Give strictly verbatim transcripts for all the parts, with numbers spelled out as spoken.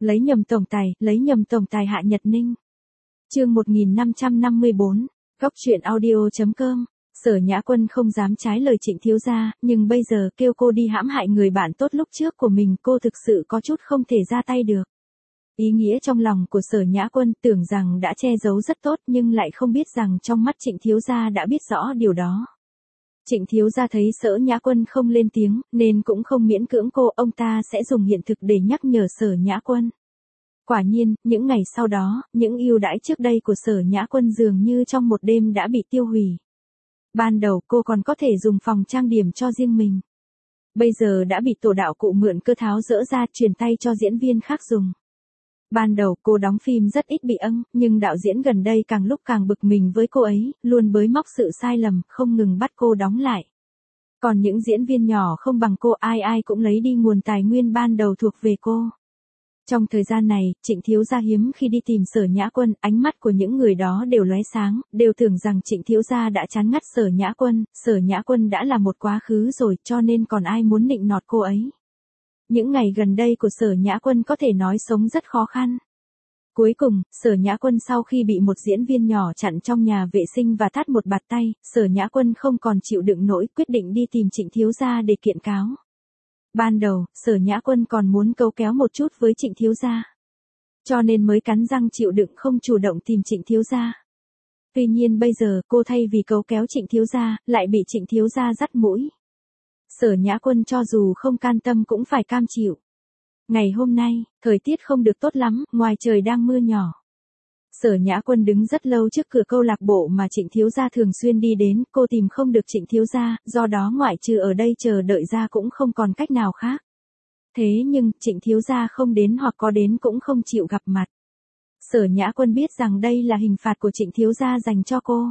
Lấy nhầm tổng tài, lấy nhầm tổng tài Hạ Nhật Ninh. Chương một nghìn năm trăm năm mươi bốn, Góc truyện audio chấm com. Sở Nhã Quân không dám trái lời Trịnh thiếu gia, nhưng bây giờ kêu cô đi hãm hại người bạn tốt lúc trước của mình, cô thực sự có chút không thể ra tay được. Ý nghĩa trong lòng của Sở Nhã Quân tưởng rằng đã che giấu rất tốt, nhưng lại không biết rằng trong mắt Trịnh thiếu gia đã biết rõ điều đó. Trịnh thiếu gia thấy Sở Nhã Quân không lên tiếng, nên cũng không miễn cưỡng cô, ông ta sẽ dùng hiện thực để nhắc nhở Sở Nhã Quân. Quả nhiên, những ngày sau đó, những ưu đãi trước đây của Sở Nhã Quân dường như trong một đêm đã bị tiêu hủy. Ban đầu cô còn có thể dùng phòng trang điểm cho riêng mình. Bây giờ đã bị tổ đạo cụ mượn cơ tháo dỡ ra truyền tay cho diễn viên khác dùng. Ban đầu cô đóng phim rất ít bị âng, nhưng đạo diễn gần đây càng lúc càng bực mình với cô ấy, luôn bới móc sự sai lầm, không ngừng bắt cô đóng lại. Còn những diễn viên nhỏ không bằng cô, ai ai cũng lấy đi nguồn tài nguyên ban đầu thuộc về cô. Trong thời gian này, Trịnh thiếu gia hiếm khi đi tìm Sở Nhã Quân, ánh mắt của những người đó đều lóe sáng, đều tưởng rằng Trịnh thiếu gia đã chán ngắt Sở Nhã Quân, Sở Nhã Quân đã là một quá khứ rồi, cho nên còn ai muốn nịnh nọt cô ấy. Những ngày gần đây của Sở Nhã Quân có thể nói sống rất khó khăn. Cuối cùng, Sở Nhã Quân sau khi bị một diễn viên nhỏ chặn trong nhà vệ sinh và thắt một bạt tay, Sở Nhã Quân không còn chịu đựng nổi, quyết định đi tìm Trịnh thiếu gia để kiện cáo. Ban đầu, Sở Nhã Quân còn muốn cấu kéo một chút với Trịnh thiếu gia, cho nên mới cắn răng chịu đựng không chủ động tìm Trịnh thiếu gia. Tuy nhiên bây giờ, cô thay vì cấu kéo Trịnh thiếu gia, lại bị Trịnh thiếu gia dắt mũi. Sở Nhã Quân cho dù không can tâm cũng phải cam chịu. Ngày hôm nay, thời tiết không được tốt lắm, ngoài trời đang mưa nhỏ. Sở Nhã Quân đứng rất lâu trước cửa câu lạc bộ mà Trịnh thiếu gia thường xuyên đi đến, cô tìm không được Trịnh thiếu gia, do đó ngoại trừ ở đây chờ đợi ra cũng không còn cách nào khác. Thế nhưng, Trịnh thiếu gia không đến hoặc có đến cũng không chịu gặp mặt. Sở Nhã Quân biết rằng đây là hình phạt của Trịnh thiếu gia dành cho cô.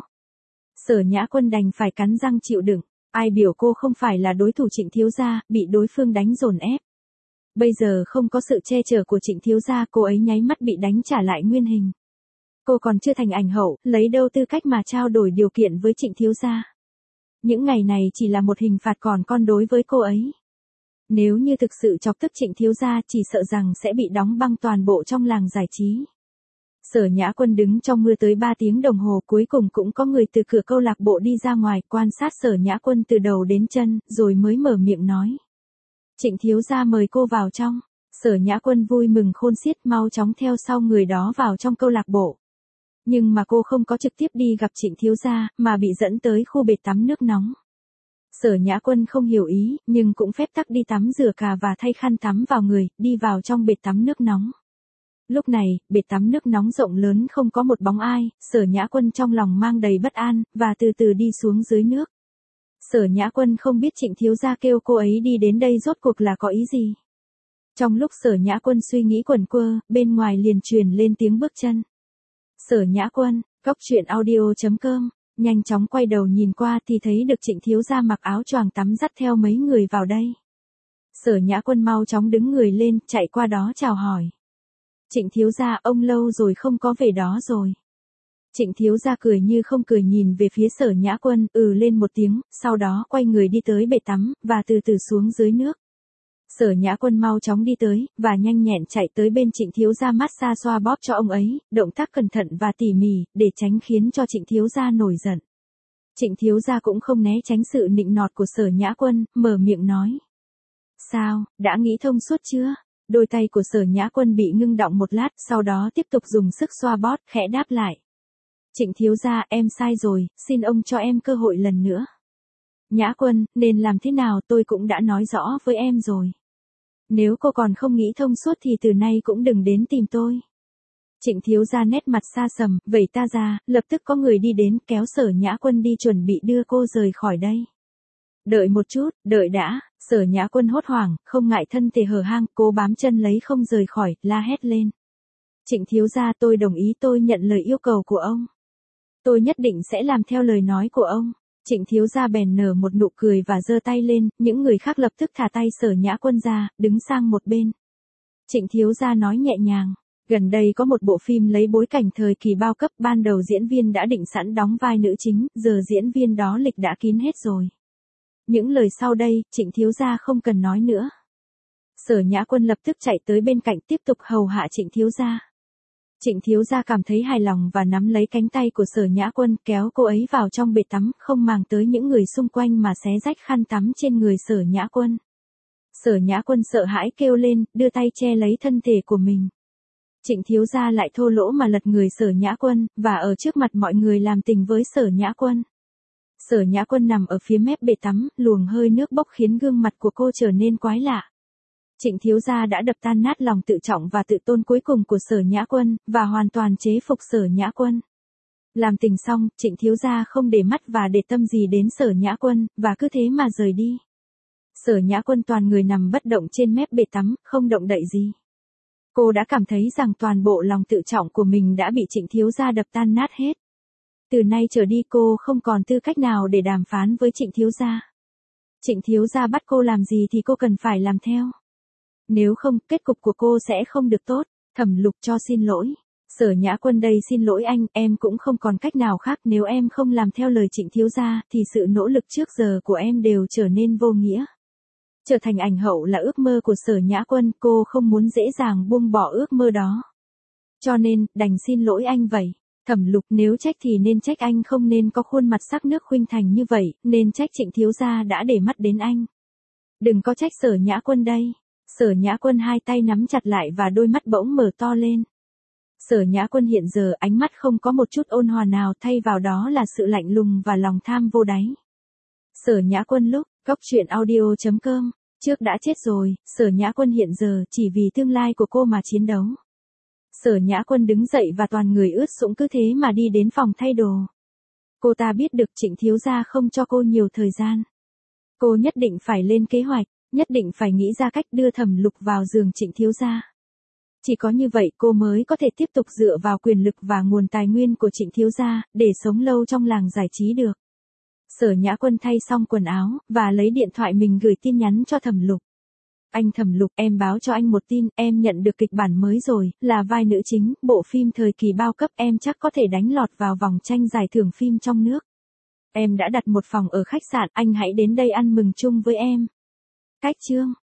Sở Nhã Quân đành phải cắn răng chịu đựng, ai biểu cô không phải là đối thủ Trịnh thiếu gia, bị đối phương đánh dồn ép. Bây giờ không có sự che chở của Trịnh thiếu gia, cô ấy nháy mắt bị đánh trả lại nguyên hình. Cô còn chưa thành ảnh hậu, lấy đâu tư cách mà trao đổi điều kiện với Trịnh thiếu gia. Những ngày này chỉ là một hình phạt còn con đối với cô ấy. Nếu như thực sự chọc tức Trịnh thiếu gia, chỉ sợ rằng sẽ bị đóng băng toàn bộ trong làng giải trí. Sở Nhã Quân đứng trong mưa tới ba tiếng đồng hồ, cuối cùng cũng có người từ cửa câu lạc bộ đi ra ngoài, quan sát Sở Nhã Quân từ đầu đến chân, rồi mới mở miệng nói. Trịnh thiếu gia mời cô vào trong. Sở Nhã Quân vui mừng khôn xiết, mau chóng theo sau người đó vào trong câu lạc bộ. Nhưng mà cô không có trực tiếp đi gặp Trịnh thiếu gia, mà bị dẫn tới khu bệt tắm nước nóng. Sở Nhã Quân không hiểu ý, nhưng cũng phép tắc đi tắm rửa cà và thay khăn tắm vào người, đi vào trong bệt tắm nước nóng. Lúc này, bệt tắm nước nóng rộng lớn không có một bóng ai, Sở Nhã Quân trong lòng mang đầy bất an, và từ từ đi xuống dưới nước. Sở Nhã Quân không biết Trịnh thiếu gia kêu cô ấy đi đến đây rốt cuộc là có ý gì. Trong lúc Sở Nhã Quân suy nghĩ quẩn quơ, bên ngoài liền truyền lên tiếng bước chân. Sở Nhã Quân, Góc truyện audio chấm com, nhanh chóng quay đầu nhìn qua thì thấy được Trịnh thiếu gia mặc áo choàng tắm dắt theo mấy người vào đây. Sở Nhã Quân mau chóng đứng người lên, chạy qua đó chào hỏi. Trịnh thiếu gia, ông lâu rồi không có về đó rồi. Trịnh thiếu gia cười như không cười nhìn về phía Sở Nhã Quân, ừ lên một tiếng, sau đó quay người đi tới bể tắm, và từ từ xuống dưới nước. Sở Nhã Quân mau chóng đi tới, và nhanh nhẹn chạy tới bên Trịnh thiếu gia massage xoa bóp cho ông ấy, động tác cẩn thận và tỉ mỉ, để tránh khiến cho Trịnh thiếu gia nổi giận. Trịnh thiếu gia cũng không né tránh sự nịnh nọt của Sở Nhã Quân, mở miệng nói. Sao, đã nghĩ thông suốt chưa? Đôi tay của Sở Nhã Quân bị ngưng đọng một lát, sau đó tiếp tục dùng sức xoa bóp, khẽ đáp lại. Trịnh thiếu gia, em sai rồi, xin ông cho em cơ hội lần nữa. Nhã Quân, nên làm thế nào tôi cũng đã nói rõ với em rồi. Nếu cô còn không nghĩ thông suốt thì từ nay cũng đừng đến tìm tôi. Trịnh thiếu gia nét mặt xa sầm, vẩy ta ra, lập tức có người đi đến, kéo Sở Nhã Quân đi chuẩn bị đưa cô rời khỏi đây. Đợi một chút, đợi đã. Sở Nhã Quân hốt hoảng, không ngại thân thể hở hang, cố bám chân lấy không rời khỏi, la hét lên. Trịnh thiếu gia, tôi đồng ý, tôi nhận lời yêu cầu của ông. Tôi nhất định sẽ làm theo lời nói của ông. Trịnh thiếu gia bèn nở một nụ cười và giơ tay lên, những người khác lập tức thả tay Sở Nhã Quân ra, đứng sang một bên. Trịnh thiếu gia nói nhẹ nhàng, gần đây có một bộ phim lấy bối cảnh thời kỳ bao cấp, ban đầu diễn viên đã định sẵn đóng vai nữ chính, giờ diễn viên đó lịch đã kín hết rồi. Những lời sau đây, Trịnh thiếu gia không cần nói nữa. Sở Nhã Quân lập tức chạy tới bên cạnh tiếp tục hầu hạ Trịnh thiếu gia. Trịnh thiếu gia cảm thấy hài lòng và nắm lấy cánh tay của Sở Nhã Quân kéo cô ấy vào trong bể tắm, không màng tới những người xung quanh mà xé rách khăn tắm trên người Sở Nhã Quân. Sở Nhã Quân sợ hãi kêu lên, đưa tay che lấy thân thể của mình. Trịnh thiếu gia lại thô lỗ mà lật người Sở Nhã Quân, và ở trước mặt mọi người làm tình với Sở Nhã Quân. Sở Nhã Quân nằm ở phía mép bể tắm, luồng hơi nước bốc khiến gương mặt của cô trở nên quái lạ. Trịnh thiếu gia đã đập tan nát lòng tự trọng và tự tôn cuối cùng của Sở Nhã Quân, và hoàn toàn chế phục Sở Nhã Quân. Làm tình xong, Trịnh thiếu gia không để mắt và để tâm gì đến Sở Nhã Quân, và cứ thế mà rời đi. Sở Nhã Quân toàn người nằm bất động trên mép bể tắm, không động đậy gì. Cô đã cảm thấy rằng toàn bộ lòng tự trọng của mình đã bị Trịnh thiếu gia đập tan nát hết. Từ nay trở đi cô không còn tư cách nào để đàm phán với Trịnh thiếu gia. Trịnh thiếu gia bắt cô làm gì thì cô cần phải làm theo. Nếu không, kết cục của cô sẽ không được tốt. Thẩm Lục cho xin lỗi. Sở Nhã Quân đây xin lỗi anh, em cũng không còn cách nào khác, nếu em không làm theo lời Trịnh thiếu gia, thì sự nỗ lực trước giờ của em đều trở nên vô nghĩa. Trở thành ảnh hậu là ước mơ của Sở Nhã Quân, cô không muốn dễ dàng buông bỏ ước mơ đó. Cho nên, đành xin lỗi anh vậy. Thẩm Lục, nếu trách thì nên trách anh không nên có khuôn mặt sắc nước khuynh thành như vậy, nên trách Trịnh thiếu gia đã để mắt đến anh. Đừng có trách Sở Nhã Quân đây. Sở Nhã Quân hai tay nắm chặt lại và đôi mắt bỗng mở to lên. Sở Nhã Quân hiện giờ ánh mắt không có một chút ôn hòa nào, thay vào đó là sự lạnh lùng và lòng tham vô đáy. Sở Nhã Quân lúc, góc truyện audio chấm com, trước đã chết rồi, Sở Nhã Quân hiện giờ chỉ vì tương lai của cô mà chiến đấu. Sở Nhã Quân đứng dậy và toàn người ướt sũng cứ thế mà đi đến phòng thay đồ. Cô ta biết được Trịnh thiếu gia không cho cô nhiều thời gian. Cô nhất định phải lên kế hoạch, nhất định phải nghĩ ra cách đưa Thẩm Lục vào giường Trịnh thiếu gia. Chỉ có như vậy cô mới có thể tiếp tục dựa vào quyền lực và nguồn tài nguyên của Trịnh thiếu gia, để sống lâu trong làng giải trí được. Sở Nhã Quân thay xong quần áo, và lấy điện thoại mình gửi tin nhắn cho Thẩm Lục. Anh Thẩm Lục, em báo cho anh một tin, em nhận được kịch bản mới rồi, là vai nữ chính, bộ phim thời kỳ bao cấp, em chắc có thể đánh lọt vào vòng tranh giải thưởng phim trong nước. Em đã đặt một phòng ở khách sạn, anh hãy đến đây ăn mừng chung với em. Cách chương